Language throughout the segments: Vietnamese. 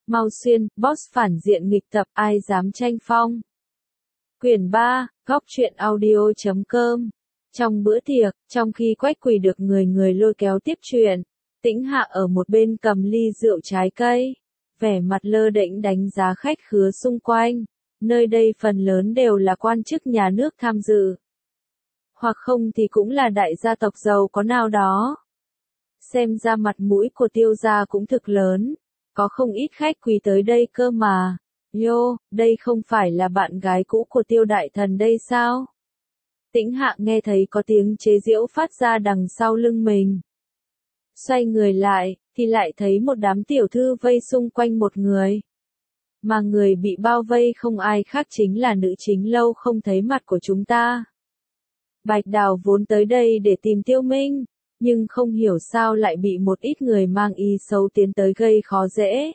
Mau Xuyên, boss phản diện nghịch tập, ai dám tranh phong. Quyển 3, góc truyện audio.com. Trong bữa tiệc, trong khi Quách Quỳ được người người lôi kéo tiếp chuyện, Tĩnh Hạ ở một bên cầm ly rượu trái cây, vẻ mặt lơ đễnh đánh giá khách khứa xung quanh. Nơi đây phần lớn đều là quan chức nhà nước tham dự, hoặc không thì cũng là đại gia tộc giàu có nào đó. Xem ra mặt mũi của Tiêu gia cũng thực lớn, có không ít khách quý tới đây cơ mà. Yo, đây không phải là bạn gái cũ của Tiêu đại thần đây sao? Tĩnh Hạ nghe thấy có tiếng chế giễu phát ra đằng sau lưng mình. Xoay người lại, thì lại thấy một đám tiểu thư vây xung quanh một người. Mà người bị bao vây không ai khác chính là nữ chính lâu không thấy mặt của chúng ta. Bạch Đào vốn tới đây để tìm Tiêu Minh, nhưng không hiểu sao lại bị một ít người mang ý xấu tiến tới gây khó dễ.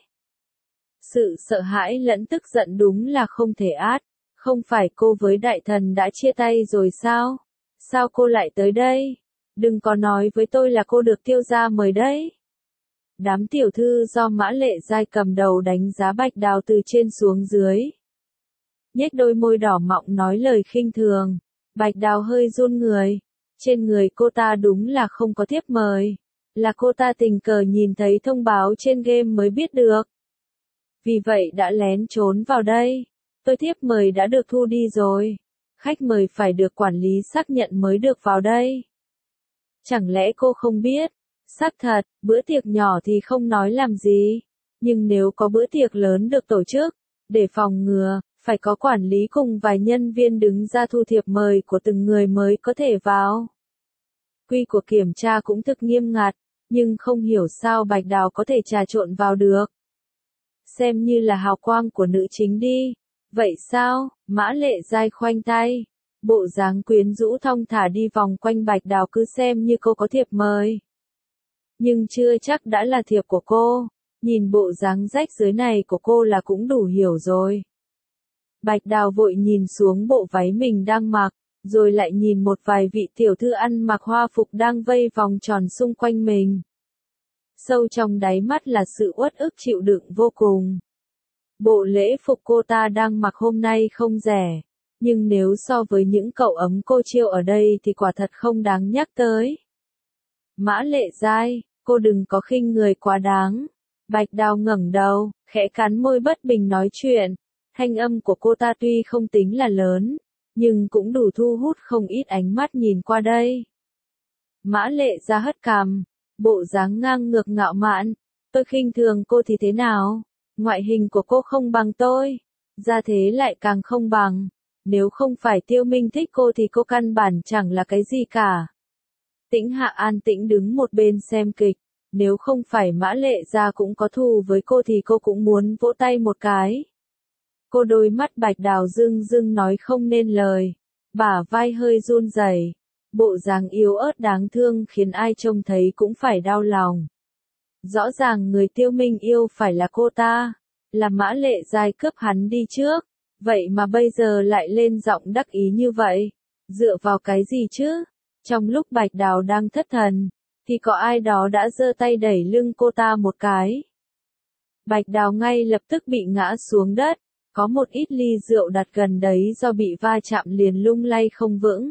Sự sợ hãi lẫn tức giận đúng là không thể át. Không phải cô với đại thần đã chia tay rồi sao? Sao cô lại tới đây? Đừng có nói với tôi là cô được Tiêu gia mời đấy. Đám tiểu thư do Mã Lệ Giai cầm đầu đánh giá Bạch Đào từ trên xuống dưới. Nhếch đôi môi đỏ mọng nói lời khinh thường. Bạch Đào hơi run người. Trên người cô ta đúng là không có thiếp mời. Là cô ta tình cờ nhìn thấy thông báo trên game mới biết được. Vì vậy đã lén trốn vào đây. Tôi thiếp mời đã được thu đi rồi. Khách mời phải được quản lý xác nhận mới được vào đây. Chẳng lẽ cô không biết? Xác thật, bữa tiệc nhỏ thì không nói làm gì. Nhưng nếu có bữa tiệc lớn được tổ chức, để phòng ngừa, phải có quản lý cùng vài nhân viên đứng ra thu thiệp mời của từng người mới có thể vào. Quy của kiểm tra cũng thực nghiêm ngặt, nhưng không hiểu sao Bạch Đào có thể trà trộn vào được. Xem như là hào quang của nữ chính đi. Vậy sao? Mã Lệ Giai khoanh tay. Bộ dáng quyến rũ thong thả đi vòng quanh Bạch Đào cứ xem như cô có thiệp mời. Nhưng chưa chắc đã là thiệp của cô. Nhìn bộ dáng rách dưới này của cô là cũng đủ hiểu rồi. Bạch Đào vội nhìn xuống bộ váy mình đang mặc, rồi lại nhìn một vài vị tiểu thư ăn mặc hoa phục đang vây vòng tròn xung quanh mình. Sâu trong đáy mắt là sự uất ức chịu đựng vô cùng. Bộ lễ phục cô ta đang mặc hôm nay không rẻ, nhưng nếu so với những cậu ấm cô chiêu ở đây thì quả thật không đáng nhắc tới. Mã Lệ Giai, cô đừng có khinh người quá đáng. Bạch Đào ngẩng đầu, khẽ cắn môi bất bình nói chuyện. Thanh âm của cô ta tuy không tính là lớn, nhưng cũng đủ thu hút không ít ánh mắt nhìn qua đây. Mã Lệ Giai hất cằm, bộ dáng ngang ngược ngạo mạn. Tôi khinh thường cô thì thế nào? Ngoại hình của cô không bằng tôi, gia thế lại càng không bằng. Nếu không phải Tiêu Minh thích cô thì cô căn bản chẳng là cái gì cả. Tĩnh Hạ an tĩnh đứng một bên xem kịch. Nếu không phải Mã Lệ Giai cũng có thù với cô thì cô cũng muốn vỗ tay một cái. Cô đôi mắt Bạch Đào rưng rưng nói không nên lời. Bả vai hơi run rẩy. Bộ dáng yếu ớt đáng thương khiến ai trông thấy cũng phải đau lòng. Rõ ràng người Tiêu Minh yêu phải là cô ta, là Mã Lệ Giai cướp hắn đi trước, vậy mà bây giờ lại lên giọng đắc ý như vậy, dựa vào cái gì chứ? Trong lúc Bạch Đào đang thất thần, thì có ai đó đã giơ tay đẩy lưng cô ta một cái. Bạch Đào ngay lập tức bị ngã xuống đất, có một ít ly rượu đặt gần đấy do bị va chạm liền lung lay không vững.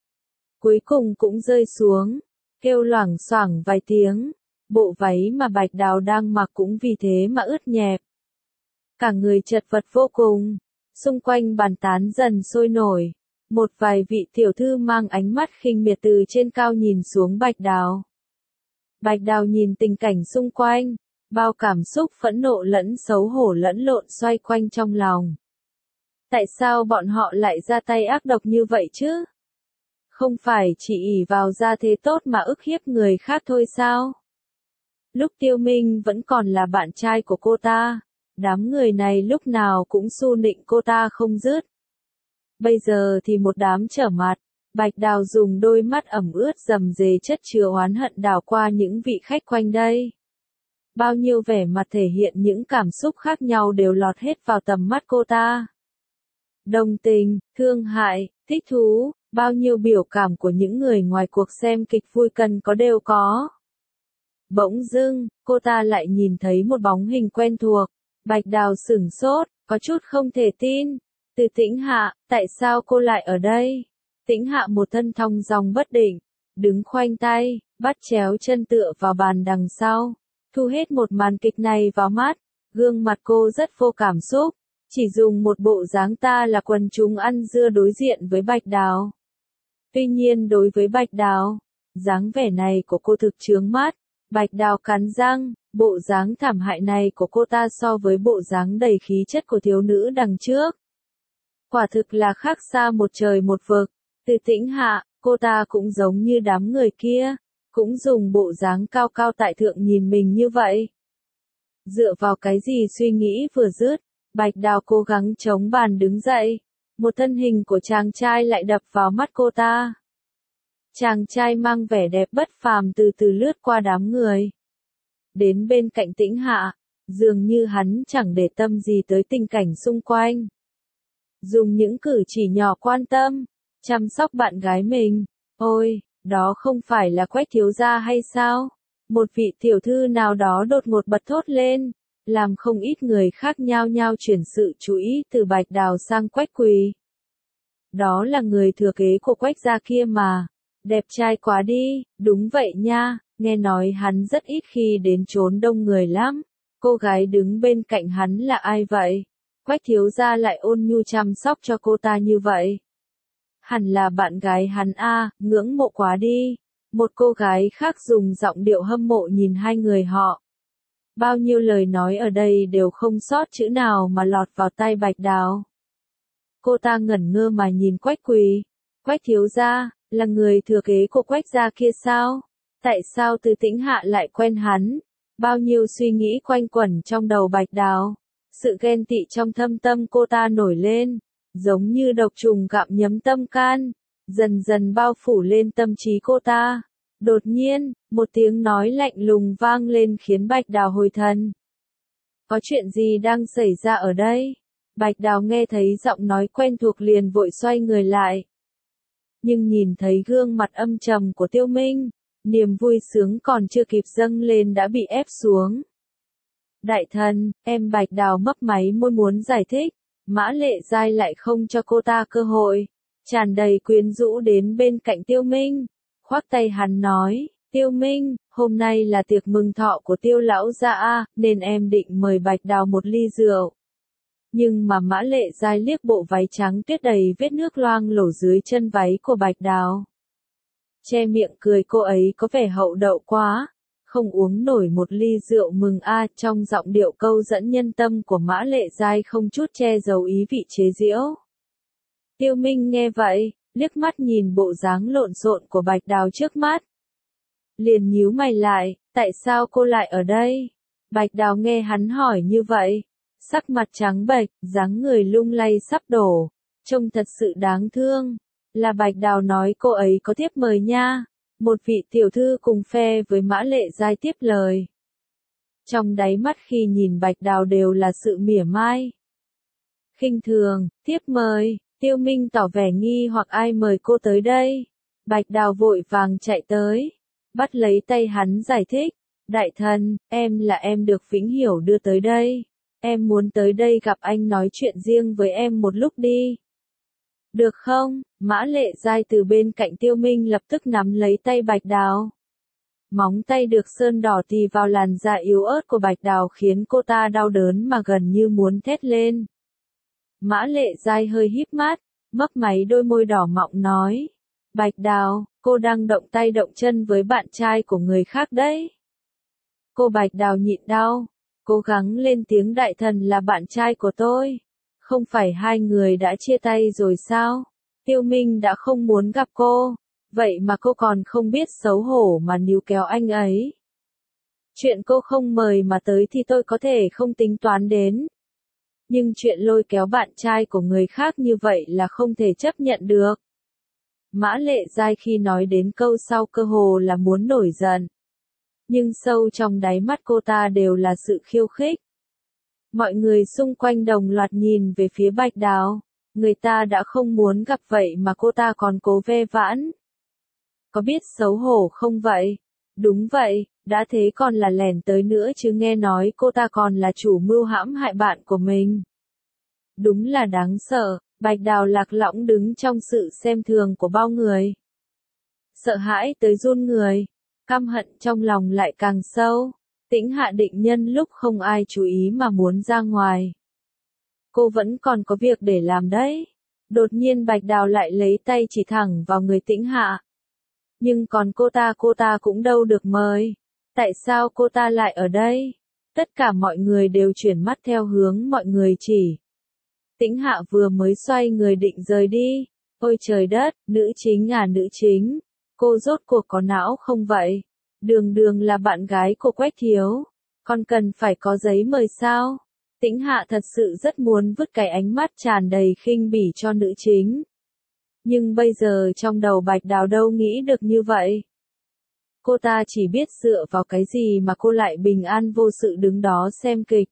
Cuối cùng cũng rơi xuống, kêu loảng xoảng vài tiếng. Bộ váy mà Bạch Đào đang mặc cũng vì thế mà ướt nhẹp. Cả người chật vật vô cùng. Xung quanh bàn tán dần sôi nổi. Một vài vị tiểu thư mang ánh mắt khinh miệt từ trên cao nhìn xuống Bạch Đào. Bạch Đào nhìn tình cảnh xung quanh. Bao cảm xúc phẫn nộ lẫn xấu hổ lẫn lộn xoay quanh trong lòng. Tại sao bọn họ lại ra tay ác độc như vậy chứ? Không phải chỉ ỷ vào gia thế tốt mà ức hiếp người khác thôi sao? Lúc Tiêu Minh vẫn còn là bạn trai của cô ta, đám người này lúc nào cũng xu nịnh cô ta không dứt. Bây giờ thì một đám trở mặt, Bạch Đào dùng đôi mắt ẩm ướt rầm rề chất chứa oán hận đảo qua những vị khách quanh đây. Bao nhiêu vẻ mặt thể hiện những cảm xúc khác nhau đều lọt hết vào tầm mắt cô ta. Đồng tình, thương hại, thích thú, bao nhiêu biểu cảm của những người ngoài cuộc xem kịch vui cần có đều có. Bỗng dưng, cô ta lại nhìn thấy một bóng hình quen thuộc, Bạch Đào sửng sốt, có chút không thể tin. Từ Tĩnh Hạ, tại sao cô lại ở đây? Tĩnh Hạ một thân thong dong bất định, đứng khoanh tay, bắt chéo chân tựa vào bàn đằng sau, thu hết một màn kịch này vào mắt. Gương mặt cô rất vô cảm xúc, chỉ dùng một bộ dáng ta là quần chúng ăn dưa đối diện với Bạch Đào. Tuy nhiên đối với Bạch Đào, dáng vẻ này của cô thực chướng mắt. Bạch Đào cắn răng, bộ dáng thảm hại này của cô ta so với bộ dáng đầy khí chất của thiếu nữ đằng trước, quả thực là khác xa một trời một vực. Từ Tĩnh Hạ, cô ta cũng giống như đám người kia, cũng dùng bộ dáng cao cao tại thượng nhìn mình như vậy. Dựa vào cái gì suy nghĩ vừa dứt, Bạch Đào cố gắng chống bàn đứng dậy. Một thân hình của chàng trai lại đập vào mắt cô ta. Chàng trai mang vẻ đẹp bất phàm từ từ lướt qua đám người. Đến bên cạnh Tĩnh Hạ, dường như hắn chẳng để tâm gì tới tình cảnh xung quanh. Dùng những cử chỉ nhỏ quan tâm, chăm sóc bạn gái mình. Ôi, đó không phải là Quách thiếu gia hay sao? Một vị tiểu thư nào đó đột ngột bật thốt lên, làm không ít người khác nhao nhao chuyển sự chú ý từ Bạch Đào sang Quách Quỳ. Đó là người thừa kế của Quách gia kia mà. Đẹp trai quá đi, đúng vậy nha, nghe nói hắn rất ít khi đến chốn đông người lắm. Cô gái đứng bên cạnh hắn là ai vậy? Quách thiếu gia lại ôn nhu chăm sóc cho cô ta như vậy. Hẳn là bạn gái hắn a, ngưỡng mộ quá đi. Một cô gái khác dùng giọng điệu hâm mộ nhìn hai người họ. Bao nhiêu lời nói ở đây đều không sót chữ nào mà lọt vào tai Bạch Đào. Cô ta ngẩn ngơ mà nhìn Quách Quỳ. Quách thiếu gia, là người thừa kế của Quách gia kia sao? Tại sao Từ Tĩnh Hạ lại quen hắn? Bao nhiêu suy nghĩ quanh quẩn trong đầu Bạch Đào. Sự ghen tị trong thâm tâm cô ta nổi lên, giống như độc trùng gặm nhấm tâm can, dần dần bao phủ lên tâm trí cô ta. Đột nhiên, một tiếng nói lạnh lùng vang lên khiến Bạch Đào hồi thần. Có chuyện gì đang xảy ra ở đây? Bạch Đào nghe thấy giọng nói quen thuộc liền vội xoay người lại. Nhưng nhìn thấy gương mặt âm trầm của Tiêu Minh, niềm vui sướng còn chưa kịp dâng lên đã bị ép xuống. Đại thần, em Bạch Đào mấp máy môi muốn giải thích, Mã Lệ Giai lại không cho cô ta cơ hội, tràn đầy quyến rũ đến bên cạnh Tiêu Minh, khoác tay hắn nói, Tiêu Minh, hôm nay là tiệc mừng thọ của Tiêu lão gia a, nên em định mời Bạch Đào một ly rượu. Nhưng mà Mã Lệ Giai liếc bộ váy trắng tuyết đầy vết nước loang lổ dưới chân váy của Bạch Đào. Che miệng cười, cô ấy có vẻ hậu đậu quá, không uống nổi một ly rượu mừng a. Trong giọng điệu câu dẫn nhân tâm của Mã Lệ Giai không chút che giấu ý vị chế giễu. Tiêu Minh nghe vậy, liếc mắt nhìn bộ dáng lộn xộn của Bạch Đào trước mắt. Liền nhíu mày lại, tại sao cô lại ở đây? Bạch Đào nghe hắn hỏi như vậy, sắc mặt trắng bệch, dáng người lung lay sắp đổ, trông thật sự đáng thương. Là Bạch Đào nói cô ấy có thiếp mời nha. Một vị tiểu thư cùng phe với Mã Lệ Giai tiếp lời. Trong đáy mắt khi nhìn Bạch Đào đều là sự mỉa mai. Khinh thường, thiếp mời, Tiêu Minh tỏ vẻ nghi hoặc ai mời cô tới đây. Bạch Đào vội vàng chạy tới, bắt lấy tay hắn giải thích. Đại thần, em là em được Vĩnh Hiểu đưa tới đây. Em muốn tới đây gặp anh nói chuyện riêng với em một lúc đi. Được không? Mã Lệ Giai từ bên cạnh Tiêu Minh lập tức nắm lấy tay Bạch Đào. Móng tay được sơn đỏ tì vào làn da yếu ớt của Bạch Đào khiến cô ta đau đớn mà gần như muốn thét lên. Mã Lệ Giai hơi híp mắt, mấp máy đôi môi đỏ mọng nói. Bạch Đào, cô đang động tay động chân với bạn trai của người khác đấy. Cô Bạch Đào nhịn đau, cố gắng lên tiếng, đại thần là bạn trai của tôi. Không phải hai người đã chia tay rồi sao? Tiêu Minh đã không muốn gặp cô, vậy mà cô còn không biết xấu hổ mà níu kéo anh ấy. Chuyện cô không mời mà tới thì tôi có thể không tính toán đến. Nhưng chuyện lôi kéo bạn trai của người khác như vậy là không thể chấp nhận được. Mã Lệ Giai khi nói đến câu sau cơ hồ là muốn nổi giận. Nhưng sâu trong đáy mắt cô ta đều là sự khiêu khích. Mọi người xung quanh đồng loạt nhìn về phía Bạch Đào. Người ta đã không muốn gặp vậy mà cô ta còn cố ve vãn. Có biết xấu hổ không vậy? Đúng vậy, Đã thế còn là lẻn tới nữa chứ, nghe nói cô ta còn là chủ mưu hãm hại bạn của mình. Đúng là đáng sợ. Bạch Đào lạc lõng đứng trong sự xem thường của bao người. Sợ hãi tới run người, căm hận trong lòng lại càng sâu. Tĩnh Hạ định nhân lúc không ai chú ý mà muốn ra ngoài. Cô vẫn còn có việc để làm đấy. Đột nhiên Bạch Đào lại lấy tay chỉ thẳng vào người Tĩnh Hạ. Nhưng còn cô ta cũng đâu được mời. Tại sao cô ta lại ở đây? Tất cả mọi người đều chuyển mắt theo hướng mọi người chỉ. Tĩnh Hạ vừa mới xoay người định rời đi. Ôi trời đất, nữ chính à, nữ chính. Cô rốt cuộc có não không vậy? Đường Đường là bạn gái của Quách Thiếu. Còn cần phải có giấy mời sao? Tĩnh Hạ thật sự rất muốn vứt cái ánh mắt tràn đầy khinh bỉ cho nữ chính. Nhưng bây giờ trong đầu Bạch Đào đâu nghĩ được như vậy. Cô ta chỉ biết dựa vào cái gì mà cô lại bình an vô sự đứng đó xem kịch.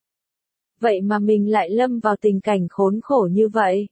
Vậy mà mình lại lâm vào tình cảnh khốn khổ như vậy.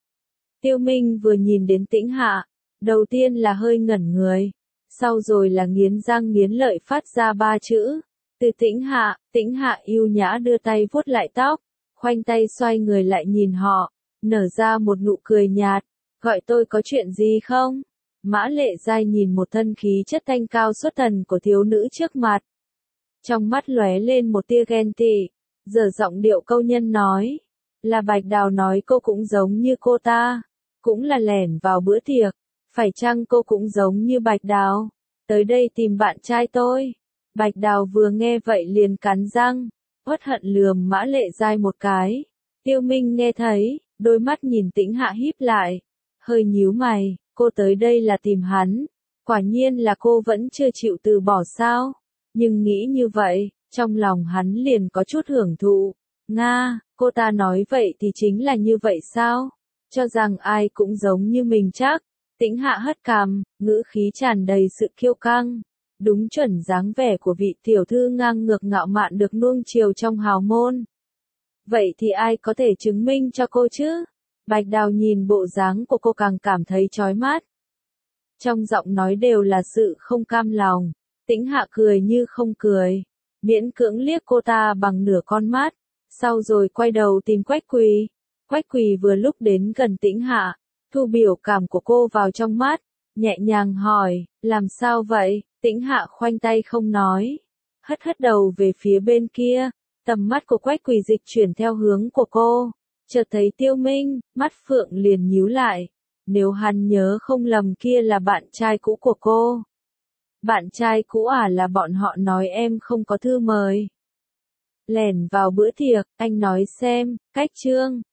Tiêu Minh vừa nhìn đến Tĩnh Hạ, đầu tiên là hơi ngẩn người, sau rồi là nghiến răng nghiến lợi phát ra 3 chữ. Từ Tĩnh Hạ yêu nhã đưa tay vuốt lại tóc, khoanh tay xoay người lại nhìn họ, nở ra một nụ cười nhạt, gọi tôi có chuyện gì không? Mã Lệ Giai nhìn một thân khí chất thanh cao xuất thần của thiếu nữ trước mặt. Trong mắt lóe lên một tia ghen tị, giở giọng điệu câu nhân nói, là Bạch Đào nói cô cũng giống như cô ta, cũng là lẻn vào bữa tiệc, phải chăng cô cũng giống như Bạch Đào, tới đây tìm bạn trai tôi? Bạch Đào vừa nghe vậy liền cắn răng, uất hận lườm Mã Lệ Giai một cái. Tiêu Minh nghe thấy, đôi mắt nhìn Tĩnh Hạ híp lại, hơi nhíu mày, cô tới đây là tìm hắn, quả nhiên là cô vẫn chưa chịu từ bỏ sao? Nhưng nghĩ như vậy, trong lòng hắn liền có chút hưởng thụ. Nga, cô ta nói vậy thì chính là như vậy sao? Cho rằng ai cũng giống như mình chắc. Tĩnh Hạ hất cằm, ngữ khí tràn đầy sự kiêu căng. Đúng chuẩn dáng vẻ của vị tiểu thư ngang ngược ngạo mạn được nuông chiều trong hào môn. Vậy thì ai có thể chứng minh cho cô chứ? Bạch Đào nhìn bộ dáng của cô càng cảm thấy chói mắt. Trong giọng nói đều là sự không cam lòng. Tĩnh Hạ cười như không cười, miễn cưỡng liếc cô ta bằng nửa con mắt, sau rồi quay đầu tìm Quách Quỳ. Quách Quỳ vừa lúc đến gần Tĩnh Hạ, thu biểu cảm của cô vào trong mắt, nhẹ nhàng hỏi, làm sao vậy? Tĩnh Hạ khoanh tay không nói, hất hất đầu về phía bên kia, tầm mắt của Quách Quỳ dịch chuyển theo hướng của cô, chợt thấy Tiêu Minh, mắt phượng liền nhíu lại, nếu hắn nhớ không lầm kia là bạn trai cũ của cô. Bạn trai cũ à, là bọn họ nói em không có thư mời. Lẻn vào bữa tiệc, anh nói xem, cách chương.